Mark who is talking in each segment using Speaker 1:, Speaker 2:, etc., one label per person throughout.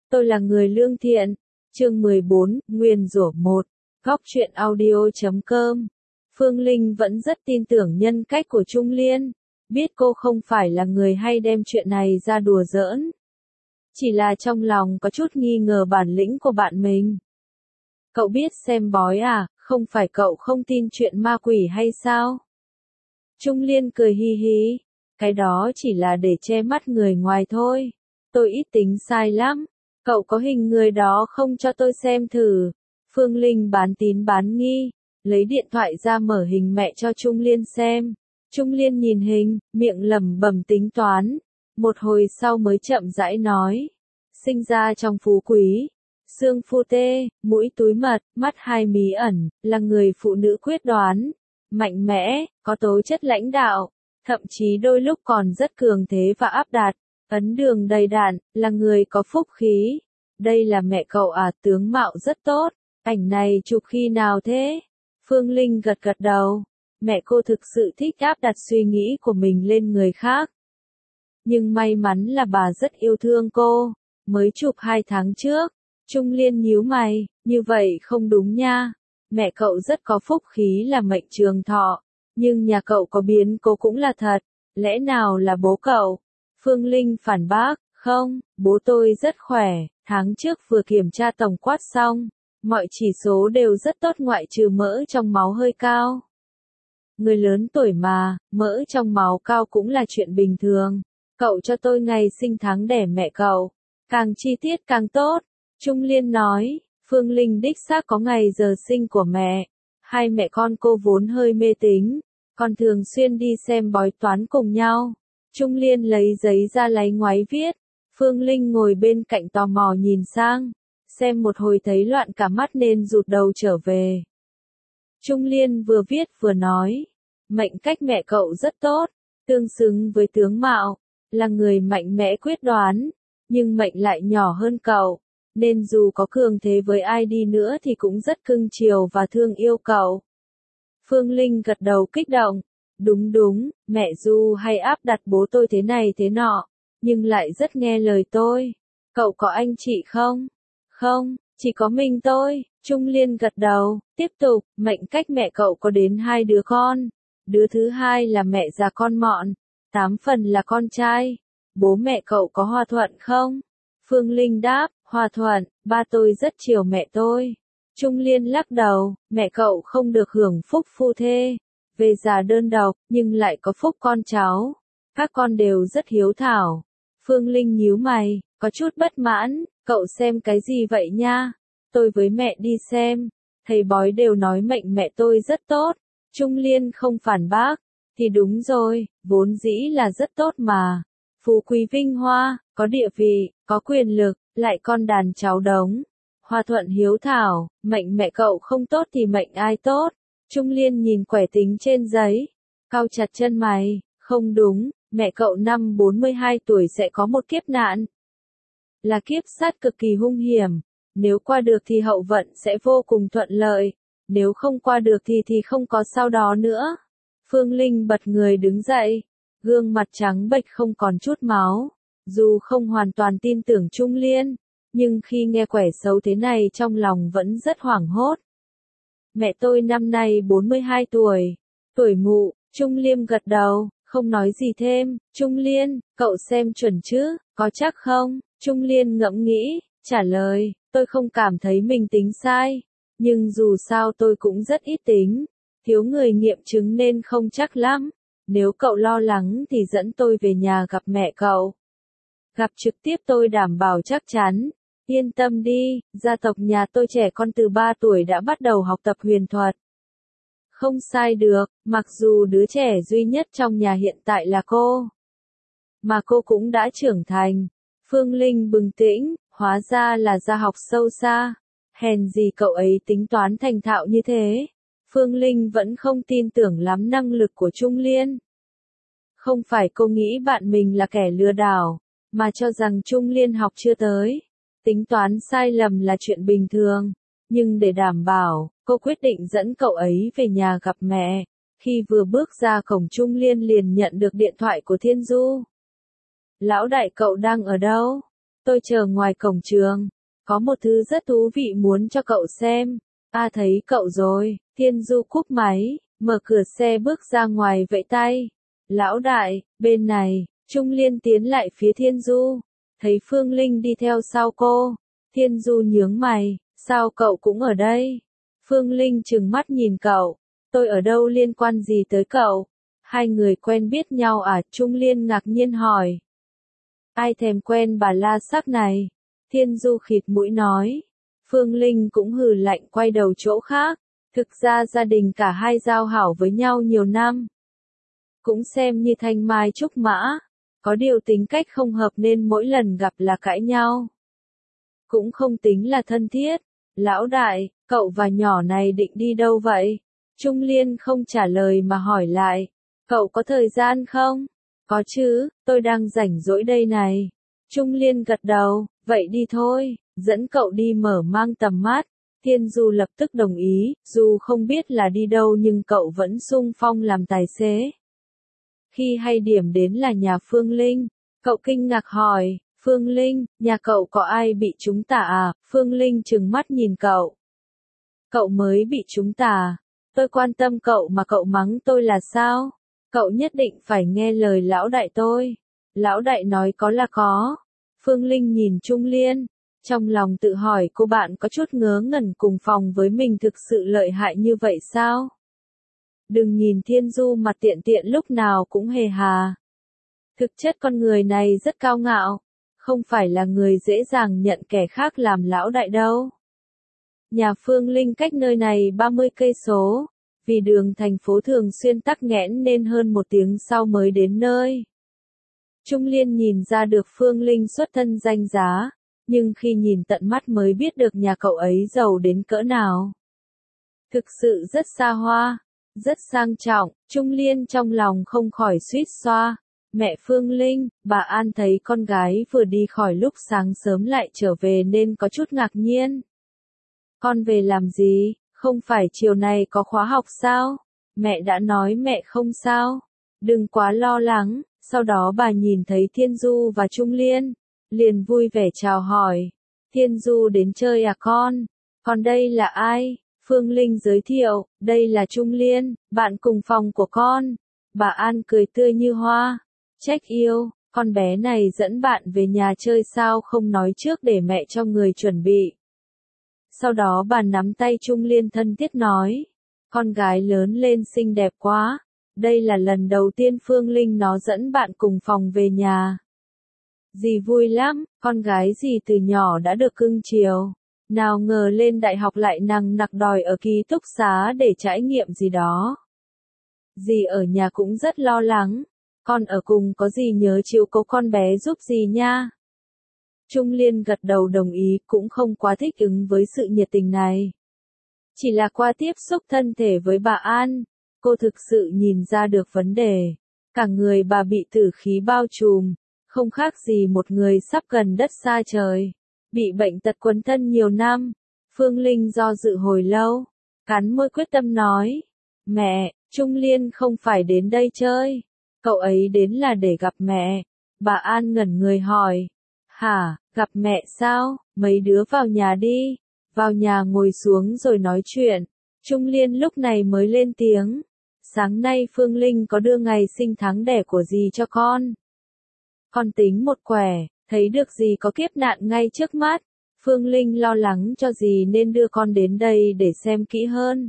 Speaker 1: Tôi là người lương thiện. Chương 14, Nguyên rủa 1. Góc truyện audio.com. Phương Linh vẫn rất tin tưởng nhân cách của Trung Liên. Biết cô không phải là người hay đem chuyện này ra đùa giỡn. Chỉ là trong lòng có chút nghi ngờ bản lĩnh của bạn mình. Cậu biết xem bói à, không phải cậu không tin chuyện ma quỷ hay sao? Trung Liên cười hi hi. Cái đó chỉ là để che mắt người ngoài thôi. Tôi ít tính sai lắm. Cậu có hình người đó không cho tôi xem thử? Phương Linh bán tín bán nghi, lấy điện thoại ra mở hình mẹ cho Trung Liên xem. Trung Liên nhìn hình, miệng lẩm bẩm tính toán. Một hồi sau mới chậm rãi nói. Sinh ra trong phú quý, xương phu tê, mũi túi mật, mắt hai mí ẩn, là người phụ nữ quyết đoán, mạnh mẽ, có tố chất lãnh đạo, thậm chí đôi lúc còn rất cường thế và áp đặt. Ấn đường đầy đặn, là người có phúc khí. Đây là mẹ cậu à, tướng mạo rất tốt. Ảnh này chụp khi nào thế? Phương Linh gật gật đầu. Mẹ cô thực sự thích áp đặt suy nghĩ của mình lên người khác. Nhưng may mắn là bà rất yêu thương cô. Mới chụp 2 tháng trước. Trung Liên nhíu mày, như vậy không đúng nha. Mẹ cậu rất có phúc khí là mệnh trường thọ. Nhưng nhà cậu có biến cố cũng là thật. Lẽ nào là bố cậu? Phương Linh phản bác, không, bố tôi rất khỏe, tháng trước vừa kiểm tra tổng quát xong, mọi chỉ số đều rất tốt ngoại trừ mỡ trong máu hơi cao. Người lớn tuổi mà, mỡ trong máu cao cũng là chuyện bình thường. Cậu cho tôi ngày sinh tháng đẻ mẹ cậu, càng chi tiết càng tốt. Trung Liên nói, Phương Linh đích xác có ngày giờ sinh của mẹ. Hai mẹ con cô vốn hơi mê tín, còn thường xuyên đi xem bói toán cùng nhau. Trung Liên lấy giấy ra láy ngoáy viết. Phương Linh ngồi bên cạnh tò mò nhìn sang. Xem một hồi thấy loạn cả mắt nên rụt đầu trở về. Trung Liên vừa viết vừa nói. Mệnh cách mẹ cậu rất tốt. Tương xứng với tướng mạo. Là người mạnh mẽ quyết đoán. Nhưng mệnh lại nhỏ hơn cậu. Nên dù có cường thế với ai đi nữa thì cũng rất cưng chiều và thương yêu cậu. Phương Linh gật đầu kích động. Đúng, mẹ dù hay áp đặt bố tôi thế này thế nọ, nhưng lại rất nghe lời tôi. Cậu có anh chị không? Không, chỉ có mình tôi. Trung Liên gật đầu, tiếp tục, mệnh cách mẹ cậu có đến 2 đứa con. Đứa thứ hai là mẹ già con mọn, 8 phần là con trai. Bố mẹ cậu có hòa thuận không? Phương Linh đáp, hòa thuận, ba tôi rất chiều mẹ tôi. Trung Liên lắc đầu, mẹ cậu không được hưởng phúc phu thê. Về già đơn độc, nhưng lại có phúc con cháu. Các con đều rất hiếu thảo. Phương Linh nhíu mày, có chút bất mãn, cậu xem cái gì vậy nha? Tôi với mẹ đi xem, thầy bói đều nói mệnh mẹ tôi rất tốt. Trung Liên không phản bác, thì đúng rồi, vốn dĩ là rất tốt mà. Phú quý vinh hoa, có địa vị, có quyền lực, lại con đàn cháu đống. Hòa thuận hiếu thảo, mệnh mẹ cậu không tốt thì mệnh ai tốt? Trung Liên nhìn quẻ tính trên giấy, cau chặt chân mày, không đúng, mẹ cậu năm 42 tuổi sẽ có một kiếp nạn. Là kiếp sát cực kỳ hung hiểm, nếu qua được thì hậu vận sẽ vô cùng thuận lợi, nếu không qua được thì không có sau đó nữa. Phương Linh bật người đứng dậy, gương mặt trắng bệch không còn chút máu, dù không hoàn toàn tin tưởng Trung Liên, nhưng khi nghe quẻ xấu thế này trong lòng vẫn rất hoảng hốt. Mẹ tôi năm nay 42 tuổi. Tuổi mụ, Trung Liêm gật đầu, không nói gì thêm. Trung Liên, cậu xem chuẩn chứ, có chắc không? Trung Liên ngẫm nghĩ, trả lời, tôi không cảm thấy mình tính sai. Nhưng dù sao tôi cũng rất ít tính. Thiếu người nghiệm chứng nên không chắc lắm. Nếu cậu lo lắng thì dẫn tôi về nhà gặp mẹ cậu. Gặp trực tiếp tôi đảm bảo chắc chắn. Yên tâm đi, gia tộc nhà tôi trẻ con từ 3 tuổi đã bắt đầu học tập huyền thuật. Không sai được, mặc dù đứa trẻ duy nhất trong nhà hiện tại là cô. Mà cô cũng đã trưởng thành. Phương Linh bừng tỉnh, hóa ra là gia học sâu xa. Hèn gì cậu ấy tính toán thành thạo như thế. Phương Linh vẫn không tin tưởng lắm năng lực của Trung Liên. Không phải cô nghĩ bạn mình là kẻ lừa đảo, mà cho rằng Trung Liên học chưa tới. Tính toán sai lầm là chuyện bình thường, nhưng để đảm bảo, cô quyết định dẫn cậu ấy về nhà gặp mẹ. Khi vừa bước ra cổng Trung Liên liền nhận được điện thoại của Thiên Du. Lão đại cậu đang ở đâu? tôi chờ ngoài cổng trường. Có một thứ rất thú vị muốn cho cậu xem. Thấy cậu rồi. Thiên Du cúp máy, mở cửa xe bước ra ngoài vẫy tay. Lão đại, bên này. Trung Liên tiến lại phía Thiên Du. Thấy Phương Linh đi theo sau cô. Thiên Du nhướng mày, sao cậu cũng ở đây? Phương Linh trừng mắt nhìn cậu. Tôi ở đâu liên quan gì tới cậu? Hai người quen biết nhau à? Trung Liên ngạc nhiên hỏi. Ai thèm quen bà la sắc này? Thiên Du khịt mũi nói. Phương Linh cũng hừ lạnh quay đầu chỗ khác. Thực ra gia đình cả hai giao hảo với nhau nhiều năm. Cũng xem như thanh mai trúc mã. Có điều tính cách không hợp nên mỗi lần gặp là cãi nhau. Cũng không tính là thân thiết. Lão đại, cậu và nhỏ này định đi đâu vậy? Trung Liên không trả lời mà hỏi lại. Cậu có thời gian không? Có chứ, tôi đang rảnh rỗi đây này. Trung Liên gật đầu, vậy đi thôi, dẫn cậu đi mở mang tầm mắt. Thiên Du lập tức đồng ý, dù không biết là đi đâu nhưng cậu vẫn xung phong làm tài xế. Khi hay điểm đến là nhà Phương Linh, cậu kinh ngạc hỏi, Phương Linh, nhà cậu có ai bị trúng tà à? Phương Linh trừng mắt nhìn cậu. Cậu mới bị trúng tà. Tôi quan tâm cậu mà cậu mắng tôi là sao? Cậu nhất định phải nghe lời lão đại tôi. Lão đại nói có là có. Phương Linh nhìn Trung Liên. Trong lòng tự hỏi cô bạn có chút ngớ ngẩn cùng phòng với mình thực sự lợi hại như vậy sao? Đừng nhìn Thiên Du mặt tiện tiện lúc nào cũng hề hà. Thực chất con người này rất cao ngạo. Không phải là người dễ dàng nhận kẻ khác làm lão đại đâu. Nhà Phương Linh cách nơi này 30 cây số. Vì đường thành phố thường xuyên tắc nghẽn nên hơn 1 tiếng sau mới đến nơi. Trung Liên nhìn ra được Phương Linh xuất thân danh giá, nhưng khi nhìn tận mắt mới biết được nhà cậu ấy giàu đến cỡ nào. Thực sự rất xa hoa, rất sang trọng, Trung Liên trong lòng không khỏi suýt xoa. Mẹ Phương Linh, bà An thấy con gái vừa đi khỏi lúc sáng sớm lại trở về nên có chút ngạc nhiên. Con về làm gì? Không phải chiều nay có khóa học sao? Mẹ đã nói mẹ không sao. Đừng quá lo lắng. Sau đó bà nhìn thấy Thiên Du và Trung Liên, liền vui vẻ chào hỏi. Thiên Du đến chơi à con? Còn đây là ai? Phương Linh giới thiệu, đây là Trung Liên, bạn cùng phòng của con. Bà An cười tươi như hoa. Trách yêu, con bé này dẫn bạn về nhà chơi sao không nói trước để mẹ cho người chuẩn bị. Sau đó bà nắm tay Trung Liên thân thiết nói, con gái lớn lên xinh đẹp quá, đây là lần đầu tiên Phương Linh nó dẫn bạn cùng phòng về nhà. Dì vui lắm, con gái dì từ nhỏ đã được cưng chiều, nào ngờ lên đại học lại nằng nặc đòi ở ký túc xá để trải nghiệm gì đó. Dì ở nhà cũng rất lo lắng, con ở cùng có gì nhớ chiếu cố con bé giúp dì nha. Trung Liên gật đầu đồng ý, cũng không quá thích ứng với sự nhiệt tình này. Chỉ là qua tiếp xúc thân thể với bà An, cô thực sự nhìn ra được vấn đề. Cả người bà bị tử khí bao trùm, không khác gì một người sắp gần đất xa trời. Bị bệnh tật quấn thân nhiều năm. Phương Linh do dự hồi lâu, cắn môi quyết tâm nói. Mẹ, Trung Liên không phải đến đây chơi. Cậu ấy đến là để gặp mẹ. Bà An ngẩn người hỏi. Hả, gặp mẹ sao? Mấy đứa vào nhà đi. Vào nhà ngồi xuống rồi nói chuyện. Trung Liên lúc này mới lên tiếng. Sáng nay Phương Linh có đưa ngày sinh tháng đẻ của dì cho con. Con tính một quẻ, thấy được dì có kiếp nạn ngay trước mắt. Phương Linh lo lắng cho dì nên đưa con đến đây để xem kỹ hơn.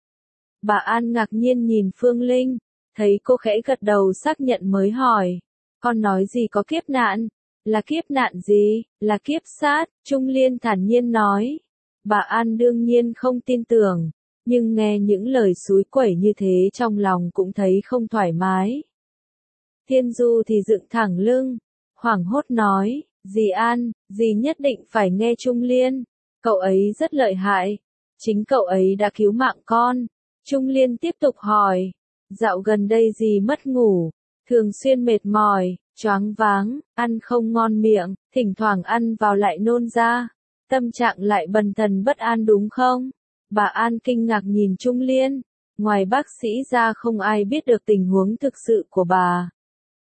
Speaker 1: Bà An ngạc nhiên nhìn Phương Linh, thấy cô khẽ gật đầu xác nhận mới hỏi. Con nói gì có kiếp nạn? Là kiếp nạn gì? Là kiếp sát, Trung Liên thản nhiên nói. Bà An đương nhiên không tin tưởng, nhưng nghe những lời xúi quẩy như thế trong lòng cũng thấy không thoải mái. Thiên Du thì dựng thẳng lưng, hoảng hốt nói, dì An, dì nhất định phải nghe Trung Liên, cậu ấy rất lợi hại, chính cậu ấy đã cứu mạng con. Trung Liên tiếp tục hỏi, dạo gần đây dì mất ngủ, thường xuyên mệt mỏi, choáng váng, ăn không ngon miệng, thỉnh thoảng ăn vào lại nôn ra, tâm trạng lại bần thần bất an đúng không? Bà An kinh ngạc nhìn Trung Liên, ngoài bác sĩ ra không ai biết được tình huống thực sự của bà.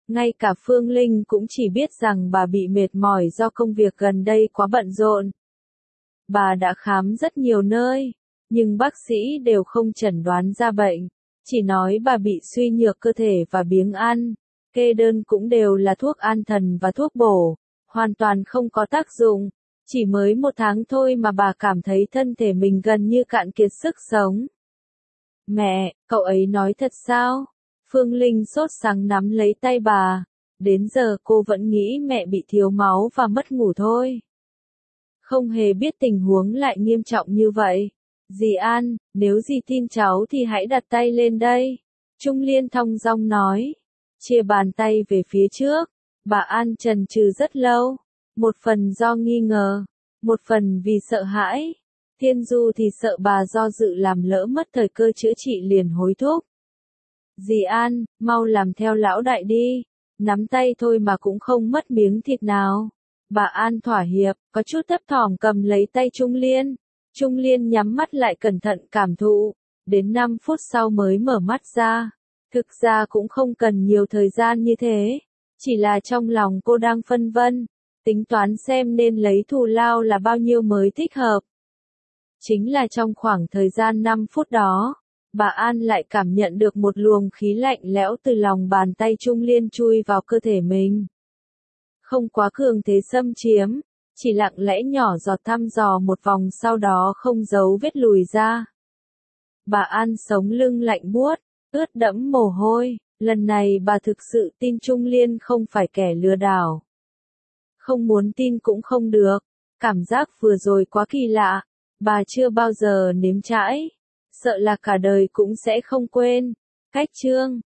Speaker 1: Ngay cả Phương Linh cũng chỉ biết rằng bà bị mệt mỏi do công việc gần đây quá bận rộn. Bà đã khám rất nhiều nơi, nhưng bác sĩ đều không chẩn đoán ra bệnh, chỉ nói bà bị suy nhược cơ thể và biếng ăn, kê đơn cũng đều là thuốc an thần và thuốc bổ, hoàn toàn không có tác dụng, chỉ mới 1 tháng thôi mà bà cảm thấy thân thể mình gần như cạn kiệt sức sống. Mẹ, cậu ấy nói thật sao? Phương Linh sốt sắng nắm lấy tay bà, đến giờ cô vẫn nghĩ mẹ bị thiếu máu và mất ngủ thôi. Không hề biết tình huống lại nghiêm trọng như vậy. Dì An, nếu dì tin cháu thì hãy đặt tay lên đây. Trung Liên thong dong nói. Chia bàn tay về phía trước. Bà An chần chừ rất lâu. Một phần do nghi ngờ. Một phần vì sợ hãi. Thiên Du thì sợ bà do dự làm lỡ mất thời cơ chữa trị liền hối thúc. Dì An, mau làm theo lão đại đi. Nắm tay thôi mà cũng không mất miếng thịt nào. Bà An thỏa hiệp, có chút thấp thỏm cầm lấy tay Trung Liên. Trung Liên nhắm mắt lại cẩn thận cảm thụ, đến 5 phút sau mới mở mắt ra. Thực ra cũng không cần nhiều thời gian như thế, chỉ là trong lòng cô đang phân vân, tính toán xem nên lấy thù lao là bao nhiêu mới thích hợp. Chính là trong khoảng thời gian 5 phút đó, bà An lại cảm nhận được một luồng khí lạnh lẽo từ lòng bàn tay Trung Liên chui vào cơ thể mình. Không quá cường thế xâm chiếm, chỉ lặng lẽ nhỏ giọt thăm dò một vòng sau đó không giấu vết lùi ra. Bà An sống lưng lạnh buốt, ướt đẫm mồ hôi, lần này bà thực sự tin Trung Liên không phải kẻ lừa đảo. Không muốn tin cũng không được, cảm giác vừa rồi quá kỳ lạ, bà chưa bao giờ nếm trải, sợ là cả đời cũng sẽ không quên. Cách chương